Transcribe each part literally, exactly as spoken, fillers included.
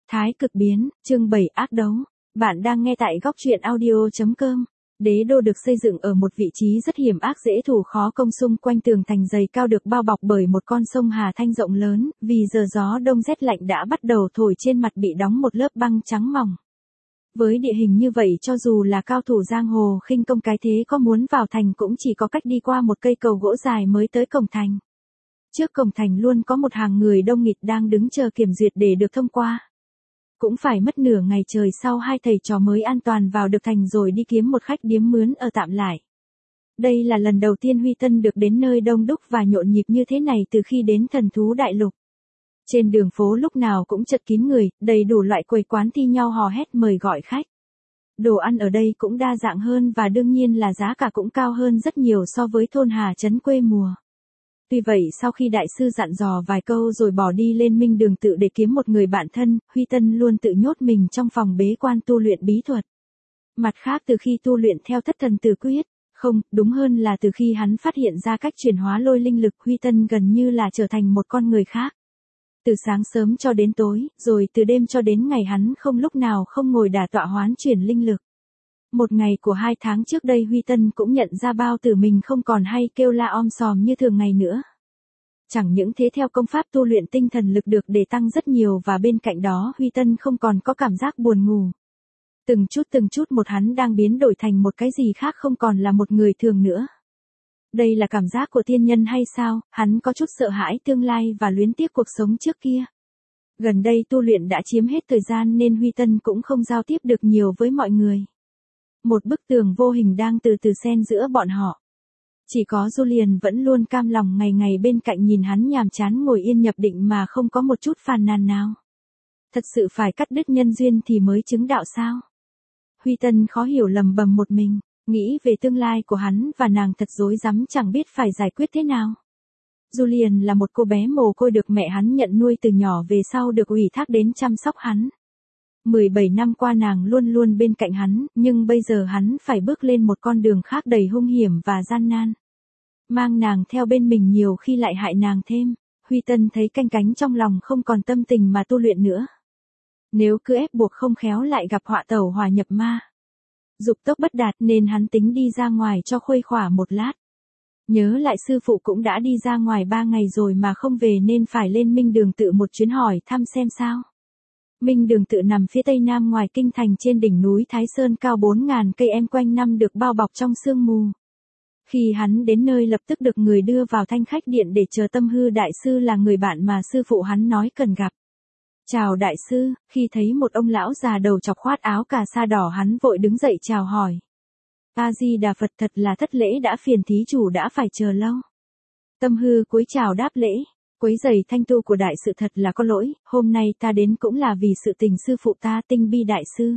Thái cực biến, chương bảy ác đấu. Bạn đang nghe tại góc truyện audio chấm com. Đế đô được xây dựng ở một vị trí rất hiểm ác dễ thủ khó công, xung quanh tường thành dày cao được bao bọc bởi một con sông Hà Thanh rộng lớn, vì giờ gió đông rét lạnh đã bắt đầu thổi, trên mặt bị đóng một lớp băng trắng mỏng. Với địa hình như vậy, cho dù là cao thủ giang hồ khinh công cái thế có muốn vào thành cũng chỉ có cách đi qua một cây cầu gỗ dài mới tới cổng thành. Trước cổng thành luôn có một hàng người đông nghịt đang đứng chờ kiểm duyệt để được thông qua. Cũng phải mất nửa ngày trời sau hai thầy trò mới an toàn vào được thành rồi đi kiếm một khách điếm mướn ở tạm lại. Đây là lần đầu tiên Huy Tân được đến nơi đông đúc và nhộn nhịp như thế này từ khi đến Thần Thú Đại Lục. Trên đường phố lúc nào cũng chật kín người, đầy đủ loại quầy quán thi nhau hò hét mời gọi khách. Đồ ăn ở đây cũng đa dạng hơn và đương nhiên là giá cả cũng cao hơn rất nhiều so với thôn Hà Trấn quê mùa. Tuy vậy, sau khi đại sư dặn dò vài câu rồi bỏ đi lên minh đường tự để kiếm một người bạn thân, Huy Tân luôn tự nhốt mình trong phòng bế quan tu luyện bí thuật. Mặt khác, từ khi tu luyện theo thất thần tử quyết, không, đúng hơn là từ khi hắn phát hiện ra cách chuyển hóa lôi linh lực, Huy Tân gần như là trở thành một con người khác. Từ sáng sớm cho đến tối, rồi từ đêm cho đến ngày, hắn không lúc nào không ngồi đả tọa hoán chuyển linh lực. Một ngày của hai tháng trước đây, Huy Tân cũng nhận ra bao tử mình không còn hay kêu la om sòm như thường ngày nữa. Chẳng những thế, theo công pháp tu luyện, tinh thần lực được để tăng rất nhiều và bên cạnh đó Huy Tân không còn có cảm giác buồn ngủ. Từng chút từng chút một hắn đang biến đổi thành một cái gì khác, không còn là một người thường nữa. Đây là cảm giác của tiên nhân hay sao? Hắn có chút sợ hãi tương lai và luyến tiếc cuộc sống trước kia. Gần đây tu luyện đã chiếm hết thời gian nên Huy Tân cũng không giao tiếp được nhiều với mọi người. Một bức tường vô hình đang từ từ xen giữa bọn họ. Chỉ có Julian vẫn luôn cam lòng ngày ngày bên cạnh nhìn hắn nhàm chán ngồi yên nhập định mà không có một chút phàn nàn nào. Thật sự phải cắt đứt nhân duyên thì mới chứng đạo sao? Huy Tân khó hiểu lầm bầm một mình, nghĩ về tương lai của hắn và nàng thật rối rắm chẳng biết phải giải quyết thế nào. Julian là một cô bé mồ côi được mẹ hắn nhận nuôi từ nhỏ, về sau được ủy thác đến chăm sóc hắn. mười bảy năm qua nàng luôn luôn bên cạnh hắn, nhưng bây giờ hắn phải bước lên một con đường khác đầy hung hiểm và gian nan. Mang nàng theo bên mình nhiều khi lại hại nàng thêm. Huy Tân thấy canh cánh trong lòng, không còn tâm tình mà tu luyện nữa. Nếu cứ ép buộc không khéo lại gặp họa tẩu hỏa nhập ma. Dục tốc bất đạt nên hắn tính đi ra ngoài cho khuây khỏa một lát. Nhớ lại sư phụ cũng đã đi ra ngoài ba ngày rồi mà không về nên phải lên minh đường tự một chuyến hỏi thăm xem sao. Minh đường tự nằm phía tây nam ngoài kinh thành, trên đỉnh núi Thái Sơn cao bốn ngàn cây em, quanh năm được bao bọc trong sương mù. Khi hắn đến nơi lập tức được người đưa vào thanh khách điện để chờ Tâm Hư đại sư, là người bạn mà sư phụ hắn nói cần gặp. Chào đại sư. Khi thấy một ông lão già đầu chọc khoác áo cà sa đỏ, hắn vội đứng dậy chào hỏi. A Di Đà Phật, thật là thất lễ, đã phiền thí chủ đã phải chờ lâu. Tâm Hư cúi chào đáp lễ. Quấy giày thanh tu của đại sự thật là có lỗi, hôm nay ta đến cũng là vì sự tình sư phụ ta, Tinh Bi đại sư.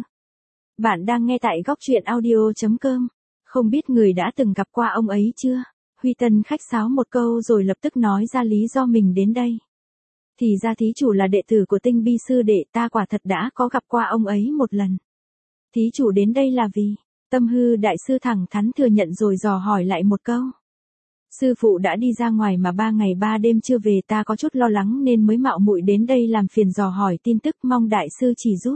Bạn đang nghe tại góc truyện audio chấm com. Không biết người đã từng gặp qua ông ấy chưa? Huy Tân khách sáo một câu rồi lập tức nói ra lý do mình đến đây. Thì ra thí chủ là đệ tử của Tinh Bi sư đệ, ta quả thật đã có gặp qua ông ấy một lần. Thí chủ đến đây là vì? Tâm Hư đại sư thẳng thắn thừa nhận rồi dò hỏi lại một câu. Sư phụ đã đi ra ngoài mà ba ngày ba đêm chưa về, ta có chút lo lắng nên mới mạo muội đến đây làm phiền dò hỏi tin tức, mong đại sư chỉ giúp.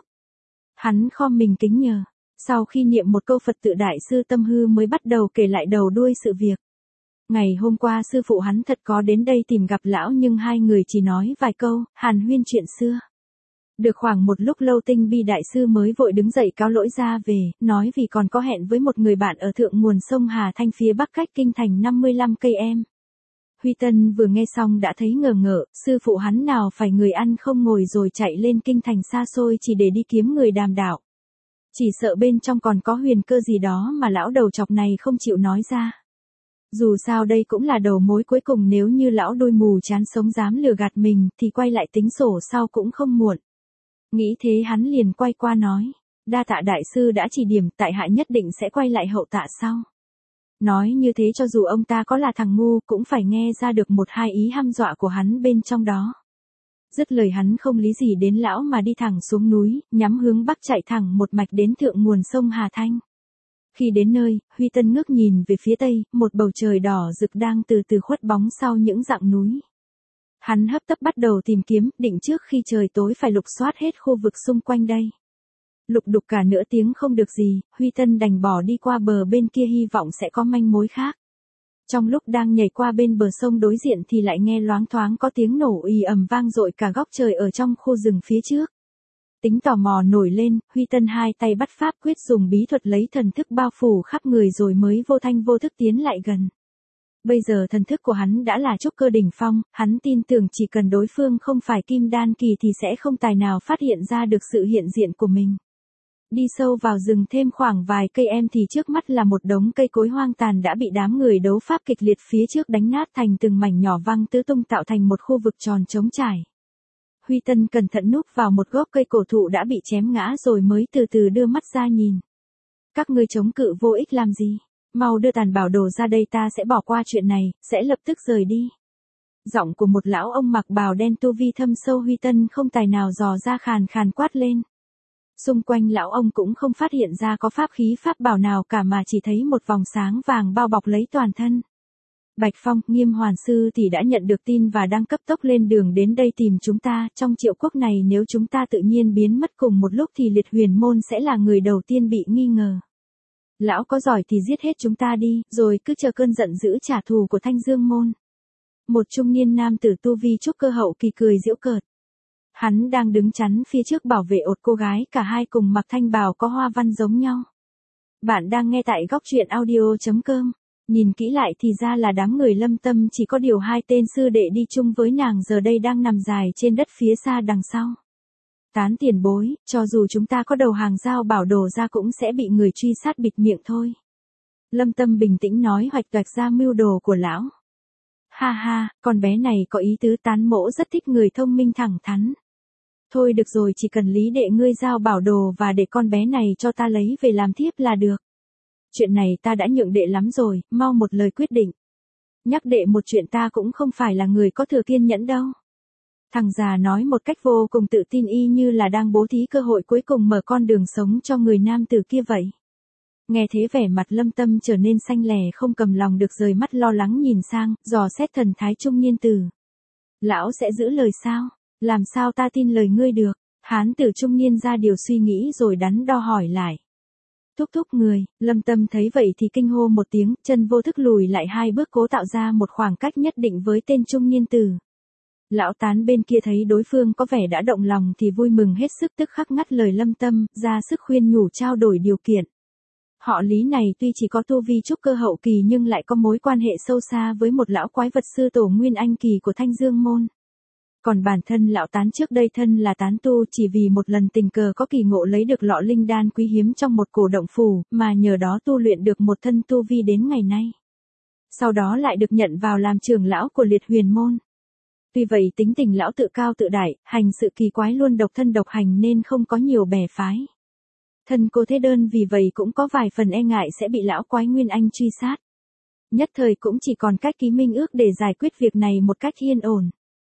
Hắn khom mình kính nhờ. Sau khi niệm một câu Phật tự, đại sư Tâm Hư mới bắt đầu kể lại đầu đuôi sự việc. Ngày hôm qua sư phụ hắn thật có đến đây tìm gặp lão, nhưng hai người chỉ nói vài câu, hàn huyên chuyện xưa. Được khoảng một lúc lâu, Tinh Bi đại sư mới vội đứng dậy cáo lỗi ra về, nói vì còn có hẹn với một người bạn ở thượng nguồn sông Hà Thanh phía bắc cách kinh thành năm mươi lăm cây em. Huy Tân vừa nghe xong đã thấy ngờ ngợ, sư phụ hắn nào phải người ăn không ngồi rồi chạy lên kinh thành xa xôi chỉ để đi kiếm người đàm đạo. Chỉ sợ bên trong còn có huyền cơ gì đó mà lão đầu chọc này không chịu nói ra. Dù sao đây cũng là đầu mối cuối cùng, nếu như lão đôi mù chán sống dám lừa gạt mình thì quay lại tính sổ sau cũng không muộn. Nghĩ thế hắn liền quay qua nói, đa tạ đại sư đã chỉ điểm, tại hạ nhất định sẽ quay lại hậu tạ sau. Nói như thế cho dù ông ta có là thằng ngu cũng phải nghe ra được một hai ý hăm dọa của hắn bên trong đó. Dứt lời hắn không lý gì đến lão mà đi thẳng xuống núi, nhắm hướng bắc chạy thẳng một mạch đến thượng nguồn sông Hà Thanh. Khi đến nơi, Huy Tân ngước nhìn về phía tây, một bầu trời đỏ rực đang từ từ khuất bóng sau những dặng núi. Hắn hấp tấp bắt đầu tìm kiếm, định trước khi trời tối phải lục soát hết khu vực xung quanh đây. Lục đục cả nửa tiếng không được gì, Huy Tân đành bỏ đi qua bờ bên kia hy vọng sẽ có manh mối khác. Trong lúc đang nhảy qua bên bờ sông đối diện thì lại nghe loáng thoáng có tiếng nổ ì ầm vang dội cả góc trời ở trong khu rừng phía trước. Tính tò mò nổi lên, Huy Tân hai tay bắt pháp quyết dùng bí thuật lấy thần thức bao phủ khắp người rồi mới vô thanh vô thức tiến lại gần. Bây giờ thần thức của hắn đã là trúc cơ đỉnh phong, hắn tin tưởng chỉ cần đối phương không phải kim đan kỳ thì sẽ không tài nào phát hiện ra được sự hiện diện của mình. Đi sâu vào rừng thêm khoảng vài cây em thì trước mắt là một đống cây cối hoang tàn đã bị đám người đấu pháp kịch liệt phía trước đánh nát thành từng mảnh nhỏ văng tứ tung tạo thành một khu vực tròn trống trải. Huy Tân cẩn thận núp vào một gốc cây cổ thụ đã bị chém ngã rồi mới từ từ đưa mắt ra nhìn. Các ngươi chống cự vô ích làm gì? Mau đưa tàn bảo đồ ra đây, ta sẽ bỏ qua chuyện này, sẽ lập tức rời đi. Giọng của một lão ông mặc bào đen tu vi thâm sâu Huy Tân không tài nào dò ra khàn khàn quát lên. Xung quanh lão ông cũng không phát hiện ra có pháp khí pháp bảo nào cả mà chỉ thấy một vòng sáng vàng bao bọc lấy toàn thân. Bạch Phong, Nghiêm Hoàn Sư thì đã nhận được tin và đang cấp tốc lên đường đến đây tìm chúng ta. Trong triệu quốc này nếu chúng ta tự nhiên biến mất cùng một lúc thì Liệt Huyền Môn sẽ là người đầu tiên bị nghi ngờ. Lão có giỏi thì giết hết chúng ta đi, rồi cứ chờ cơn giận dữ trả thù của Thanh Dương Môn. Một trung niên nam tử tu vi trúc cơ hậu kỳ cười giễu cợt. Hắn đang đứng chắn phía trước bảo vệ ột cô gái, cả hai cùng mặc thanh bào có hoa văn giống nhau. Bạn đang nghe tại góc truyện audio chấm com. Nhìn kỹ lại thì ra là đám người Lâm Tâm, chỉ có điều hai tên sư đệ đi chung với nàng giờ đây đang nằm dài trên đất phía xa đằng sau. Tán tiền bối, cho dù chúng ta có đầu hàng giao bảo đồ ra cũng sẽ bị người truy sát bịt miệng thôi. Lâm Tâm bình tĩnh nói hoạch toạch ra mưu đồ của lão. Ha ha, con bé này có ý tứ, Tán mỗ rất thích người thông minh thẳng thắn. Thôi được rồi, chỉ cần Lý đệ ngươi giao bảo đồ và để con bé này cho ta lấy về làm thiếp là được. Chuyện này ta đã nhượng đệ lắm rồi, mau một lời quyết định. Nhắc đệ một chuyện, ta cũng không phải là người có thừa kiên nhẫn đâu. Thằng già nói một cách vô cùng tự tin y như là đang bố thí cơ hội cuối cùng mở con đường sống cho người nam tử kia vậy. Nghe thế vẻ mặt Lâm Tâm trở nên xanh lè, không cầm lòng được rời mắt lo lắng nhìn sang, dò xét thần thái trung niên tử. Lão sẽ giữ lời sao? Làm sao ta tin lời ngươi được? Hán tử trung niên ra điều suy nghĩ rồi đắn đo hỏi lại. Thúc thúc người, Lâm Tâm thấy vậy thì kinh hô một tiếng, chân vô thức lùi lại hai bước cố tạo ra một khoảng cách nhất định với tên trung niên tử. Lão Tán bên kia thấy đối phương có vẻ đã động lòng thì vui mừng hết sức, tức khắc ngắt lời Lâm Tâm, ra sức khuyên nhủ trao đổi điều kiện. Họ Lý này tuy chỉ có tu vi trúc cơ hậu kỳ nhưng lại có mối quan hệ sâu xa với một lão quái vật sư tổ Nguyên Anh kỳ của Thanh Dương Môn. Còn bản thân lão Tán trước đây thân là tán tu, chỉ vì một lần tình cờ có kỳ ngộ lấy được lọ linh đan quý hiếm trong một cổ động phủ, mà nhờ đó tu luyện được một thân tu vi đến ngày nay. Sau đó lại được nhận vào làm trưởng lão của Liệt Huyền Môn. Tuy vậy tính tình lão tự cao tự đại, hành sự kỳ quái, luôn độc thân độc hành nên không có nhiều bè phái. Thân cô thế đơn vì vậy cũng có vài phần e ngại sẽ bị lão quái Nguyên Anh truy sát. Nhất thời cũng chỉ còn cách ký minh ước để giải quyết việc này một cách yên ổn.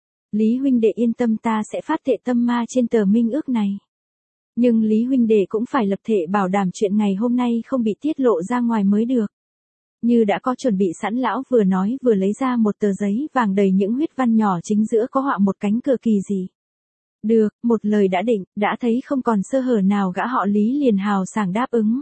Lý huynh đệ yên tâm, ta sẽ phát thệ tâm ma trên tờ minh ước này. Nhưng Lý huynh đệ cũng phải lập thệ bảo đảm chuyện ngày hôm nay không bị tiết lộ ra ngoài mới được. Như đã có chuẩn bị sẵn, lão vừa nói vừa lấy ra một tờ giấy vàng đầy những huyết văn nhỏ, chính giữa có họa một cánh cờ kỳ dị. Được, một lời đã định, đã thấy không còn sơ hở nào, gã họ Lý liền hào sảng đáp ứng.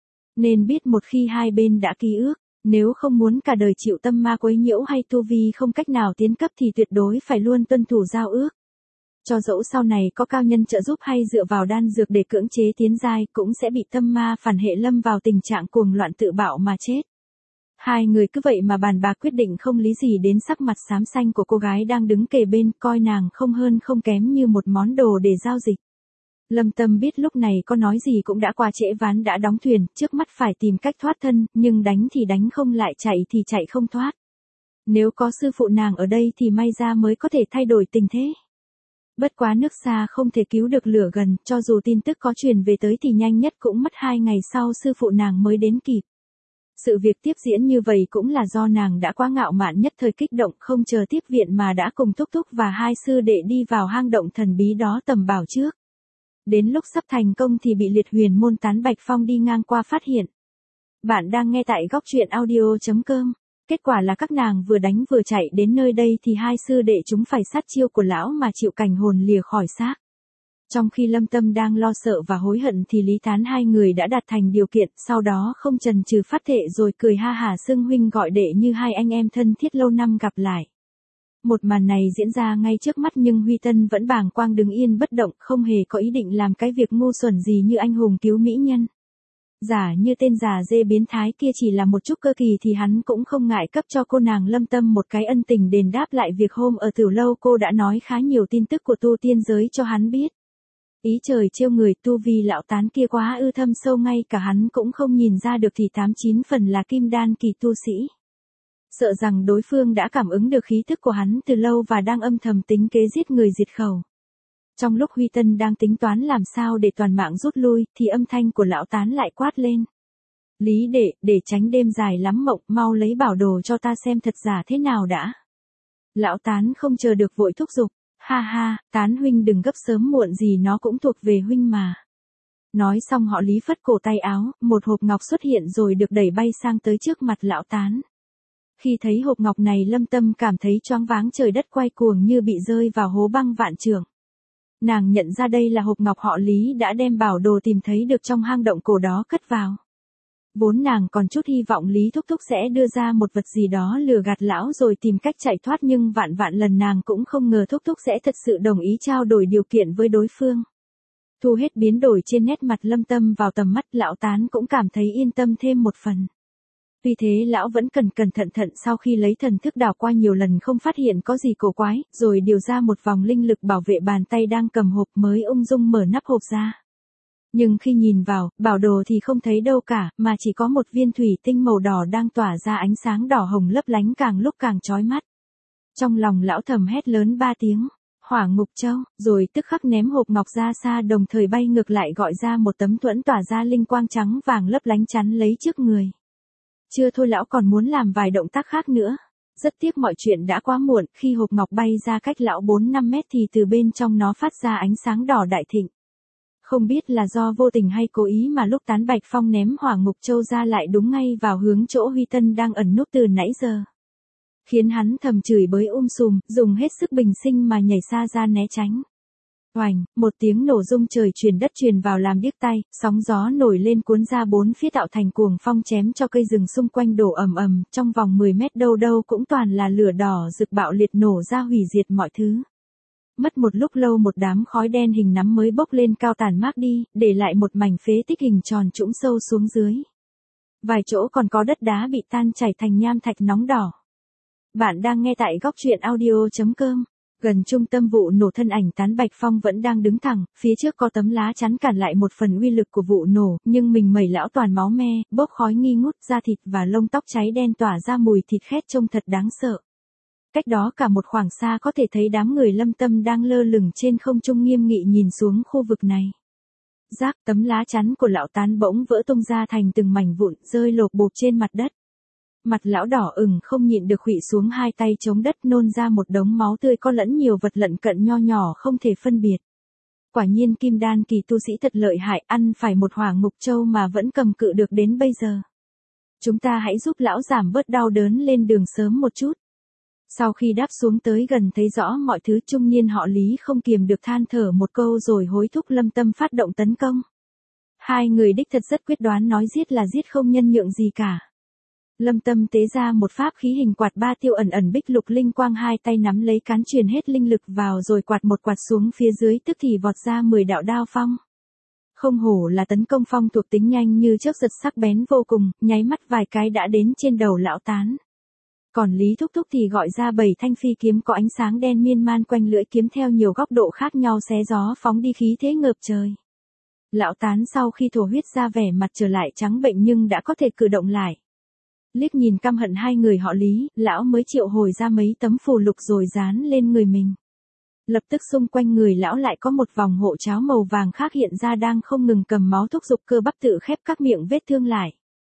Nên biết một khi hai bên đã ký ước, nếu không muốn cả đời chịu tâm ma quấy nhiễu hay tu vi không cách nào tiến cấp thì tuyệt đối phải luôn tuân thủ giao ước. Cho dẫu sau này có cao nhân trợ giúp hay dựa vào đan dược để cưỡng chế tiến giai, cũng sẽ bị tâm ma phản hệ lâm vào tình trạng cuồng loạn tự bạo mà chết. Hai người cứ vậy mà bàn bạc quyết định, không lý gì đến sắc mặt xám xanh của cô gái đang đứng kề bên, coi nàng không hơn không kém như một món đồ để giao dịch. Lâm Tâm biết lúc này có nói gì cũng đã qua trễ, ván đã đóng thuyền, trước mắt phải tìm cách thoát thân, nhưng đánh thì đánh không lại, chạy thì chạy không thoát. Nếu có sư phụ nàng ở đây thì may ra mới có thể thay đổi tình thế. Bất quá nước xa không thể cứu được lửa gần, cho dù tin tức có truyền về tới thì nhanh nhất cũng mất hai ngày sau sư phụ nàng mới đến kịp. Sự việc tiếp diễn như vậy cũng là do nàng đã quá ngạo mạn, nhất thời kích động, không chờ tiếp viện mà đã cùng thúc thúc và hai sư đệ đi vào hang động thần bí đó tầm bảo trước. Đến lúc sắp thành công thì bị Liệt Huyền Môn Tán Bạch Phong đi ngang qua phát hiện. Bạn đang nghe tại góc truyện audio chấm com. Kết quả là các nàng vừa đánh vừa chạy đến nơi đây thì hai sư đệ chúng phải sát chiêu của lão mà chịu cảnh hồn lìa khỏi xác. Trong khi Lâm Tâm đang lo sợ và hối hận thì Lý Tán hai người đã đạt thành điều kiện, sau đó không chần chừ phát thệ rồi cười ha hả xưng huynh gọi đệ như hai anh em thân thiết lâu năm gặp lại. Một màn này diễn ra ngay trước mắt nhưng Huy Tân vẫn bàng quang đứng yên bất động, không hề có ý định làm cái việc ngu xuẩn gì như anh hùng cứu mỹ nhân. Giả như tên già dê biến thái kia chỉ là một chút cơ kỳ thì hắn cũng không ngại cấp cho cô nàng Lâm Tâm một cái ân tình đền đáp lại việc hôm ở Tiểu Lâu cô đã nói khá nhiều tin tức của tu tiên giới cho hắn biết. Ý trời trêu người, tu vi lão Tán kia quá ư thâm sâu ngay cả hắn cũng không nhìn ra được thì tám chín phần là kim đan kỳ tu sĩ. Sợ rằng đối phương đã cảm ứng được khí thức của hắn từ lâu và đang âm thầm tính kế giết người diệt khẩu. Trong lúc Huy Tân đang tính toán làm sao để toàn mạng rút lui thì âm thanh của lão Tán lại quát lên. Lý đệ, để tránh đêm dài lắm mộng, mau lấy bảo đồ cho ta xem thật giả thế nào đã. Lão Tán không chờ được vội thúc giục. Ha ha, Tán huynh đừng gấp sớm muộn gì nó cũng thuộc về huynh mà. Nói xong họ Lý phất cổ tay áo, một hộp ngọc xuất hiện rồi được đẩy bay sang tới trước mặt lão Tán. Khi thấy hộp ngọc này Lâm Tâm cảm thấy choáng váng trời đất quay cuồng như bị rơi vào hố băng vạn trượng. Nàng nhận ra đây là hộp ngọc họ Lý đã đem bảo đồ tìm thấy được trong hang động cổ đó cất vào. Vốn nàng còn chút hy vọng Lý Thúc Thúc sẽ đưa ra một vật gì đó lừa gạt lão rồi tìm cách chạy thoát nhưng vạn vạn lần nàng cũng không ngờ Thúc Thúc sẽ thật sự đồng ý trao đổi điều kiện với đối phương. Thu hết biến đổi trên nét mặt Lâm Tâm vào tầm mắt lão Tán cũng cảm thấy yên tâm thêm một phần. Tuy thế lão vẫn cẩn cẩn thận thận sau khi lấy thần thức đảo qua nhiều lần không phát hiện có gì cổ quái, rồi điều ra một vòng linh lực bảo vệ bàn tay đang cầm hộp mới ung dung mở nắp hộp ra. Nhưng khi nhìn vào, bảo đồ thì không thấy đâu cả, mà chỉ có một viên thủy tinh màu đỏ đang tỏa ra ánh sáng đỏ hồng lấp lánh càng lúc càng chói mắt. Trong lòng lão thầm hét lớn ba tiếng, Hỏa Ngục Châu, rồi tức khắc ném hộp ngọc ra xa đồng thời bay ngược lại gọi ra một tấm thuẫn tỏa ra linh quang trắng vàng lấp lánh chắn lấy trước người. Chưa thôi lão còn muốn làm vài động tác khác nữa. Rất tiếc mọi chuyện đã quá muộn, khi hộp ngọc bay ra cách lão bốn năm mét thì từ bên trong nó phát ra ánh sáng đỏ đại thịnh. Không biết là do vô tình hay cố ý mà lúc Tán Bạch Phong ném Hỏa Ngục Châu ra lại đúng ngay vào hướng chỗ Huy Tân đang ẩn núp từ nãy giờ. Khiến hắn thầm chửi bới um sùm, dùng hết sức bình sinh mà nhảy xa ra né tránh. Oành, một tiếng nổ rung trời truyền đất truyền vào làm điếc tai, sóng gió nổi lên cuốn ra bốn phía tạo thành cuồng phong chém cho cây rừng xung quanh đổ ầm ầm, trong vòng mười mét đâu đâu cũng toàn là lửa đỏ rực bạo liệt nổ ra hủy diệt mọi thứ. Mất một lúc lâu một đám khói đen hình nắm mới bốc lên cao tàn mát đi, để lại một mảnh phế tích hình tròn trũng sâu xuống dưới. Vài chỗ còn có đất đá bị tan chảy thành nham thạch nóng đỏ. Bạn đang nghe tại góc truyện audio chấm com. Gần trung tâm vụ nổ thân ảnh Tán Bạch Phong vẫn đang đứng thẳng, phía trước có tấm lá chắn cản lại một phần uy lực của vụ nổ, nhưng mình mẩy lão toàn máu me, bốc khói nghi ngút, da thịt và lông tóc cháy đen tỏa ra mùi thịt khét trông thật đáng sợ. Cách đó cả một khoảng xa có thể thấy đám người Lâm Tâm đang lơ lửng trên không trung nghiêm nghị nhìn xuống khu vực này. Rác, tấm lá chắn của lão Tán bỗng vỡ tung ra thành từng mảnh vụn, rơi lộp bộp trên mặt đất. Mặt lão đỏ ửng không nhịn được khuỵu xuống hai tay chống đất nôn ra một đống máu tươi có lẫn nhiều vật lận cận nho nhỏ không thể phân biệt. Quả nhiên kim đan kỳ tu sĩ thật lợi hại, ăn phải một Hỏa Ngục Châu mà vẫn cầm cự được đến bây giờ. Chúng ta hãy giúp lão giảm bớt đau đớn lên đường sớm một chút. Sau khi đáp xuống tới gần thấy rõ mọi thứ trung niên họ Lý không kiềm được than thở một câu rồi hối thúc Lâm Tâm phát động tấn công. Hai người đích thật rất quyết đoán nói giết là giết không nhân nhượng gì cả. Lâm Tâm tế ra một pháp khí hình quạt ba tiêu ẩn ẩn bích lục linh quang hai tay nắm lấy cán truyền hết linh lực vào rồi quạt một quạt xuống phía dưới tức thì vọt ra mười đạo đao phong. Không hổ là tấn công phong thuộc tính nhanh như chớp giật sắc bén vô cùng, nháy mắt vài cái đã đến trên đầu lão Tán. Còn Lý Thúc Thúc thì gọi ra bảy thanh phi kiếm có ánh sáng đen miên man quanh lưỡi kiếm theo nhiều góc độ khác nhau xé gió phóng đi khí thế ngập trời. Lão Tán sau khi thổ huyết ra vẻ mặt trở lại trắng bệnh nhưng đã có thể cử động lại. Liếc nhìn căm hận hai người họ Lý, lão mới triệu hồi ra mấy tấm phù lục rồi dán lên người mình. Lập tức xung quanh người lão lại có một vòng hộ cháo màu vàng khác hiện ra đang không ngừng cầm máu thúc giục cơ bắp tự khép các miệng vết thương lại.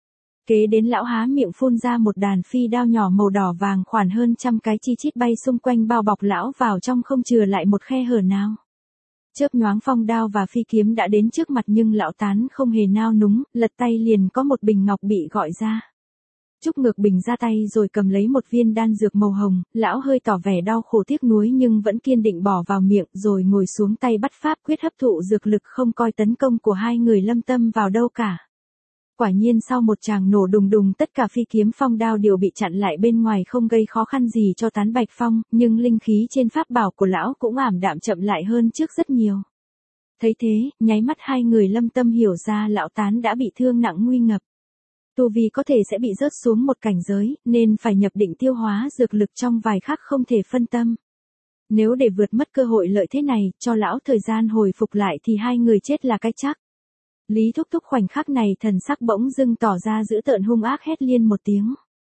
Kế đến lão há miệng phun ra một đàn phi đao nhỏ màu đỏ vàng khoảng hơn trăm cái chi chít bay xung quanh bao bọc lão vào trong không chừa lại một khe hở nào. Chớp nhoáng phong đao và phi kiếm đã đến trước mặt nhưng lão Tán không hề nao núng, lật tay liền có một bình ngọc bị gọi ra. Trúc Ngược Bình ra tay rồi cầm lấy một viên đan dược màu hồng, lão hơi tỏ vẻ đau khổ tiếc nuối nhưng vẫn kiên định bỏ vào miệng rồi ngồi xuống tay bắt pháp quyết hấp thụ dược lực không coi tấn công của hai người Lâm Tâm vào đâu cả. Quả nhiên sau một tràng nổ đùng đùng tất cả phi kiếm phong đao đều bị chặn lại bên ngoài không gây khó khăn gì cho Tán Bạch Phong, nhưng linh khí trên pháp bảo của lão cũng ảm đạm chậm lại hơn trước rất nhiều. Thấy thế, nháy mắt hai người Lâm Tâm hiểu ra lão Tán đã bị thương nặng nguy ngập. Tu vi có thể sẽ bị rớt xuống một cảnh giới, nên phải nhập định tiêu hóa dược lực trong vài khắc không thể phân tâm. Nếu để vượt mất cơ hội lợi thế này, cho lão thời gian hồi phục lại thì hai người chết là cái chắc. Lý Thúc Thúc khoảnh khắc này thần sắc bỗng dưng tỏ ra dữ tợn hung ác hét liên một tiếng.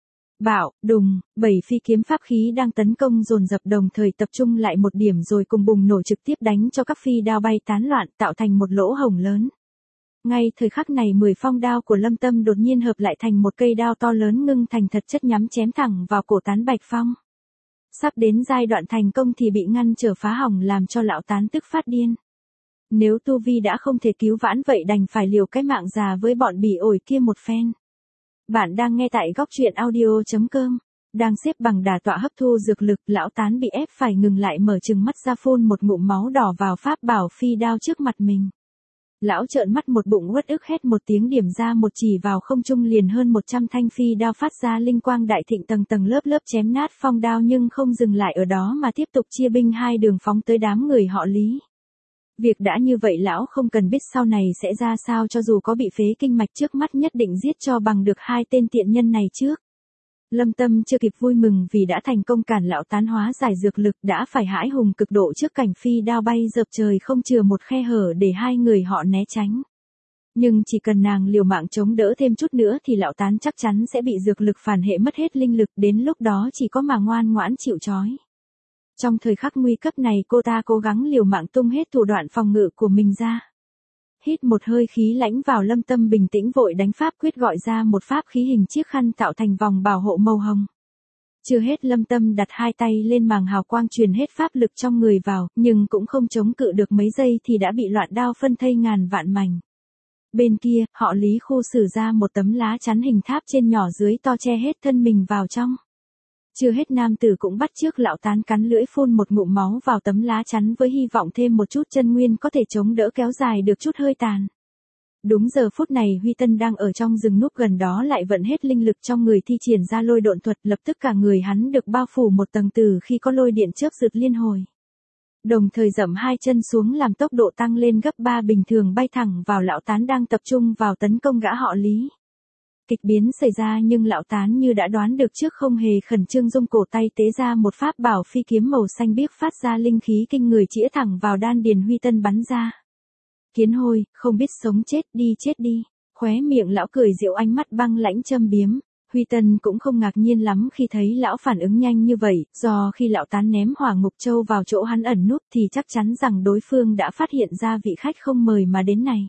Bạo, đùng, bảy phi kiếm pháp khí đang tấn công dồn dập đồng thời tập trung lại một điểm rồi cùng bùng nổ trực tiếp đánh cho các phi đao bay tán loạn tạo thành một lỗ hổng lớn. Ngay thời khắc này mười phong đao của Lâm Tâm đột nhiên hợp lại thành một cây đao to lớn ngưng thành thật chất nhắm chém thẳng vào cổ Tán Bạch Phong. Sắp đến giai đoạn thành công thì bị ngăn trở phá hỏng làm cho lão Tán tức phát điên. Nếu tu vi đã không thể cứu vãn vậy đành phải liều cái mạng già với bọn bỉ ổi kia một phen. Bạn đang nghe tại góc truyện audio chấm com. Đang xếp bằng đà tọa hấp thu dược lực, lão Tán bị ép phải ngừng lại mở trừng mắt ra phun một ngụm máu đỏ vào pháp bảo phi đao trước mặt mình. Lão trợn mắt một bụng uất ức hét một tiếng điểm ra một chỉ vào không trung liền hơn một trăm thanh phi đao phát ra linh quang đại thịnh tầng tầng lớp lớp chém nát phong đao nhưng không dừng lại ở đó mà tiếp tục chia binh hai đường phóng tới đám người họ Lý. Việc đã như vậy lão không cần biết sau này sẽ ra sao cho dù có bị phế kinh mạch trước mắt nhất định giết cho bằng được hai tên tiện nhân này trước. Lâm Tâm chưa kịp vui mừng vì đã thành công cản lão Tán hóa giải dược lực đã phải hãi hùng cực độ trước cảnh phi đao bay dợp trời không chừa một khe hở để hai người họ né tránh. Nhưng chỉ cần nàng liều mạng chống đỡ thêm chút nữa thì lão Tán chắc chắn sẽ bị dược lực phản hệ mất hết linh lực đến lúc đó chỉ có mà ngoan ngoãn chịu trói. Trong thời khắc nguy cấp này cô ta cố gắng liều mạng tung hết thủ đoạn phòng ngự của mình ra. Hít một hơi khí lãnh vào Lâm Tâm bình tĩnh vội đánh pháp quyết gọi ra một pháp khí hình chiếc khăn tạo thành vòng bảo hộ màu hồng. Chưa hết Lâm Tâm đặt hai tay lên màng hào quang truyền hết pháp lực trong người vào, nhưng cũng không chống cự được mấy giây thì đã bị loạn đao phân thây ngàn vạn mảnh. Bên kia, họ Lý khu xử ra một tấm lá chắn hình tháp trên nhỏ dưới to che hết thân mình vào trong. Chưa hết nam tử cũng bắt chước lão Tán cắn lưỡi phun một ngụm máu vào tấm lá chắn với hy vọng thêm một chút chân nguyên có thể chống đỡ kéo dài được chút hơi tàn. Đúng giờ phút này Huy Tân đang ở trong rừng núp gần đó lại vận hết linh lực trong người thi triển ra lôi độn thuật lập tức cả người hắn được bao phủ một tầng từ khi có lôi điện chớp rực liên hồi. Đồng thời dậm hai chân xuống làm tốc độ tăng lên gấp ba bình thường bay thẳng vào lão Tán đang tập trung vào tấn công gã họ Lý. Kịch biến xảy ra nhưng lão Tán như đã đoán được trước không hề khẩn trương rung cổ tay tế ra một pháp bảo phi kiếm màu xanh biếc phát ra linh khí kinh người chĩa thẳng vào đan điền Huy Tân bắn ra. Kiến hôi, không biết sống chết đi chết đi, khóe miệng lão cười giễu ánh mắt băng lãnh châm biếm. Huy Tân cũng không ngạc nhiên lắm khi thấy lão phản ứng nhanh như vậy, do khi lão Tán ném hỏa ngục châu vào chỗ hắn ẩn núp thì chắc chắn rằng đối phương đã phát hiện ra vị khách không mời mà đến này.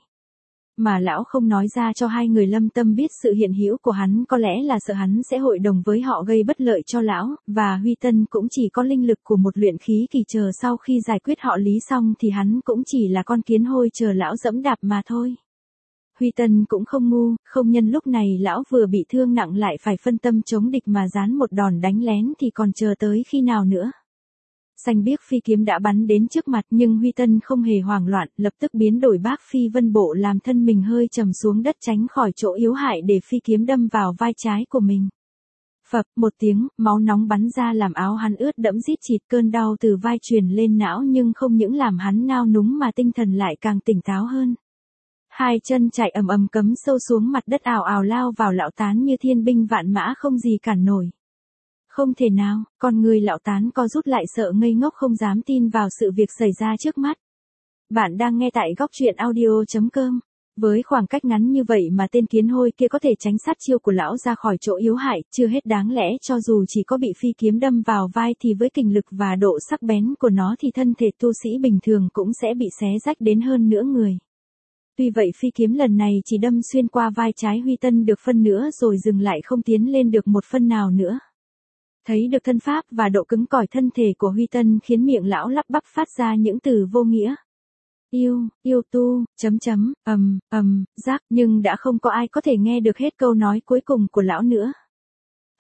Mà lão không nói ra cho hai người Lâm Tâm biết sự hiện hữu của hắn có lẽ là sợ hắn sẽ hội đồng với họ gây bất lợi cho lão, và Huy Tân cũng chỉ có linh lực của một luyện khí kỳ chờ sau khi giải quyết họ Lý xong thì hắn cũng chỉ là con kiến hôi chờ lão dẫm đạp mà thôi. Huy Tân cũng không ngu, không nhân lúc này lão vừa bị thương nặng lại phải phân tâm chống địch mà dán một đòn đánh lén thì còn chờ tới khi nào nữa. Xanh biếc phi kiếm đã bắn đến trước mặt nhưng Huy Tân không hề hoảng loạn, lập tức biến đổi bác phi vân bộ làm thân mình hơi trầm xuống đất tránh khỏi chỗ yếu hại để phi kiếm đâm vào vai trái của mình. Phập một tiếng, máu nóng bắn ra làm áo hắn ướt đẫm rít chịt cơn đau từ vai truyền lên não nhưng không những làm hắn nao núng mà tinh thần lại càng tỉnh táo hơn. Hai chân chạy ầm ầm cấm sâu xuống mặt đất ào ào lao vào lão Tán như thiên binh vạn mã không gì cản nổi. Không thể nào, con người lão Tán co rút lại sợ ngây ngốc không dám tin vào sự việc xảy ra trước mắt. Bạn đang nghe tại góc truyện audio chấm com. Với khoảng cách ngắn như vậy mà tên kiến hôi kia có thể tránh sát chiêu của lão ra khỏi chỗ yếu hại, chưa hết đáng lẽ cho dù chỉ có bị phi kiếm đâm vào vai thì với kình lực và độ sắc bén của nó thì thân thể tu sĩ bình thường cũng sẽ bị xé rách đến hơn nửa người. Tuy vậy phi kiếm lần này chỉ đâm xuyên qua vai trái Huy Tân được phân nữa rồi dừng lại không tiến lên được một phân nào nữa. Thấy được thân pháp và độ cứng cỏi thân thể của Huy Tân khiến miệng lão lắp bắp phát ra những từ vô nghĩa. Yêu, yêu tu, chấm chấm, ầm, ầm, giác, nhưng đã không có ai có thể nghe được hết câu nói cuối cùng của lão nữa.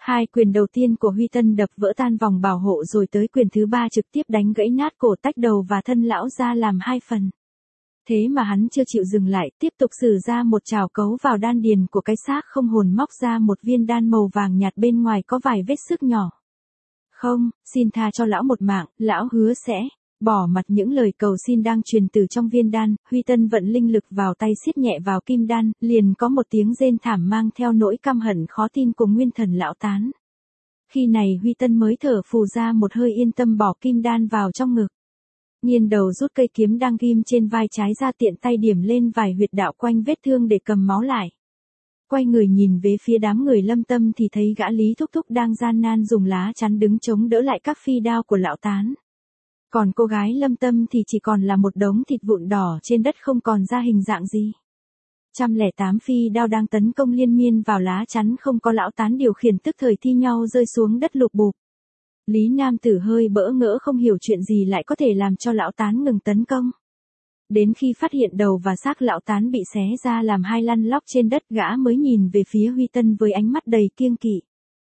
Hai quyền đầu tiên của Huy Tân đập vỡ tan vòng bảo hộ rồi tới quyền thứ ba trực tiếp đánh gãy nát cổ tách đầu và thân lão ra làm hai phần. Thế mà hắn chưa chịu dừng lại, tiếp tục sử ra một trảo cấu vào đan điền của cái xác không hồn, móc ra một viên đan màu vàng nhạt bên ngoài có vài vết xước nhỏ. Không, xin tha cho lão một mạng, lão hứa sẽ bỏ mặt những lời cầu xin đang truyền từ trong viên đan. Huy Tân vận linh lực vào tay siết nhẹ vào kim đan, liền có một tiếng rên thảm mang theo nỗi căm hận khó tin của nguyên thần lão tán. Khi này Huy Tân mới thở phù ra một hơi, yên tâm bỏ kim đan vào trong ngực. Nghiêng đầu rút cây kiếm đang ghim trên vai trái ra, tiện tay điểm lên vài huyệt đạo quanh vết thương để cầm máu lại. Quay người nhìn về phía đám người Lâm Tâm thì thấy gã Lý Thúc Thúc đang gian nan dùng lá chắn đứng chống đỡ lại các phi đao của lão tán. Còn cô gái Lâm Tâm thì chỉ còn là một đống thịt vụn đỏ trên đất, không còn ra hình dạng gì. Trăm lẻ tám phi đao đang tấn công liên miên vào lá chắn không có lão tán điều khiển, tức thời thi nhau rơi xuống đất lục bụp. Lý Nam Tử hơi bỡ ngỡ, không hiểu chuyện gì lại có thể làm cho lão tán ngừng tấn công. Đến khi phát hiện đầu và xác lão tán bị xé ra làm hai lăn lóc trên đất, gã mới nhìn về phía Huy Tân với ánh mắt đầy kiêng kỵ.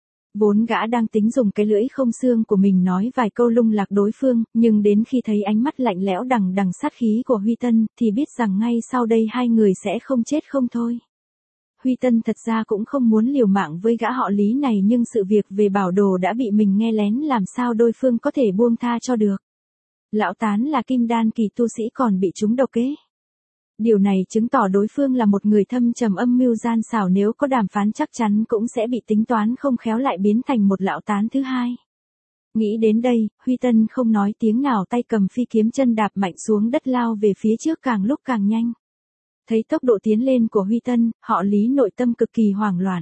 Vốn gã đang tính dùng cái lưỡi không xương của mình nói vài câu lung lạc đối phương, nhưng đến khi thấy ánh mắt lạnh lẽo đằng đằng sát khí của Huy Tân, thì biết rằng ngay sau đây hai người sẽ không chết không thôi. Huy Tân thật ra cũng không muốn liều mạng với gã họ Lý này, nhưng sự việc về bảo đồ đã bị mình nghe lén, làm sao đối phương có thể buông tha cho được. Lão tán là kim đan kỳ tu sĩ còn bị trúng độc kế. Điều này chứng tỏ đối phương là một người thâm trầm âm mưu gian xảo, nếu có đàm phán chắc chắn cũng sẽ bị tính toán không khéo lại biến thành một lão tán thứ hai. Nghĩ đến đây, Huy Tân không nói tiếng nào, tay cầm phi kiếm chân đạp mạnh xuống đất lao về phía trước càng lúc càng nhanh. Thấy tốc độ tiến lên của Huy Tân, họ Lý nội tâm cực kỳ hoảng loạn.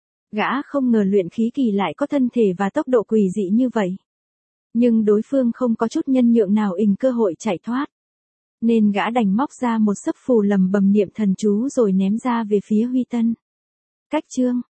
Gã không ngờ luyện khí kỳ lại có thân thể và tốc độ quỷ dị như vậy. Nhưng đối phương không có chút nhân nhượng nào ình cơ hội chạy thoát. Nên gã đành móc ra một sấp phù lầm bầm niệm thần chú rồi ném ra về phía Huy Tân. Cách chương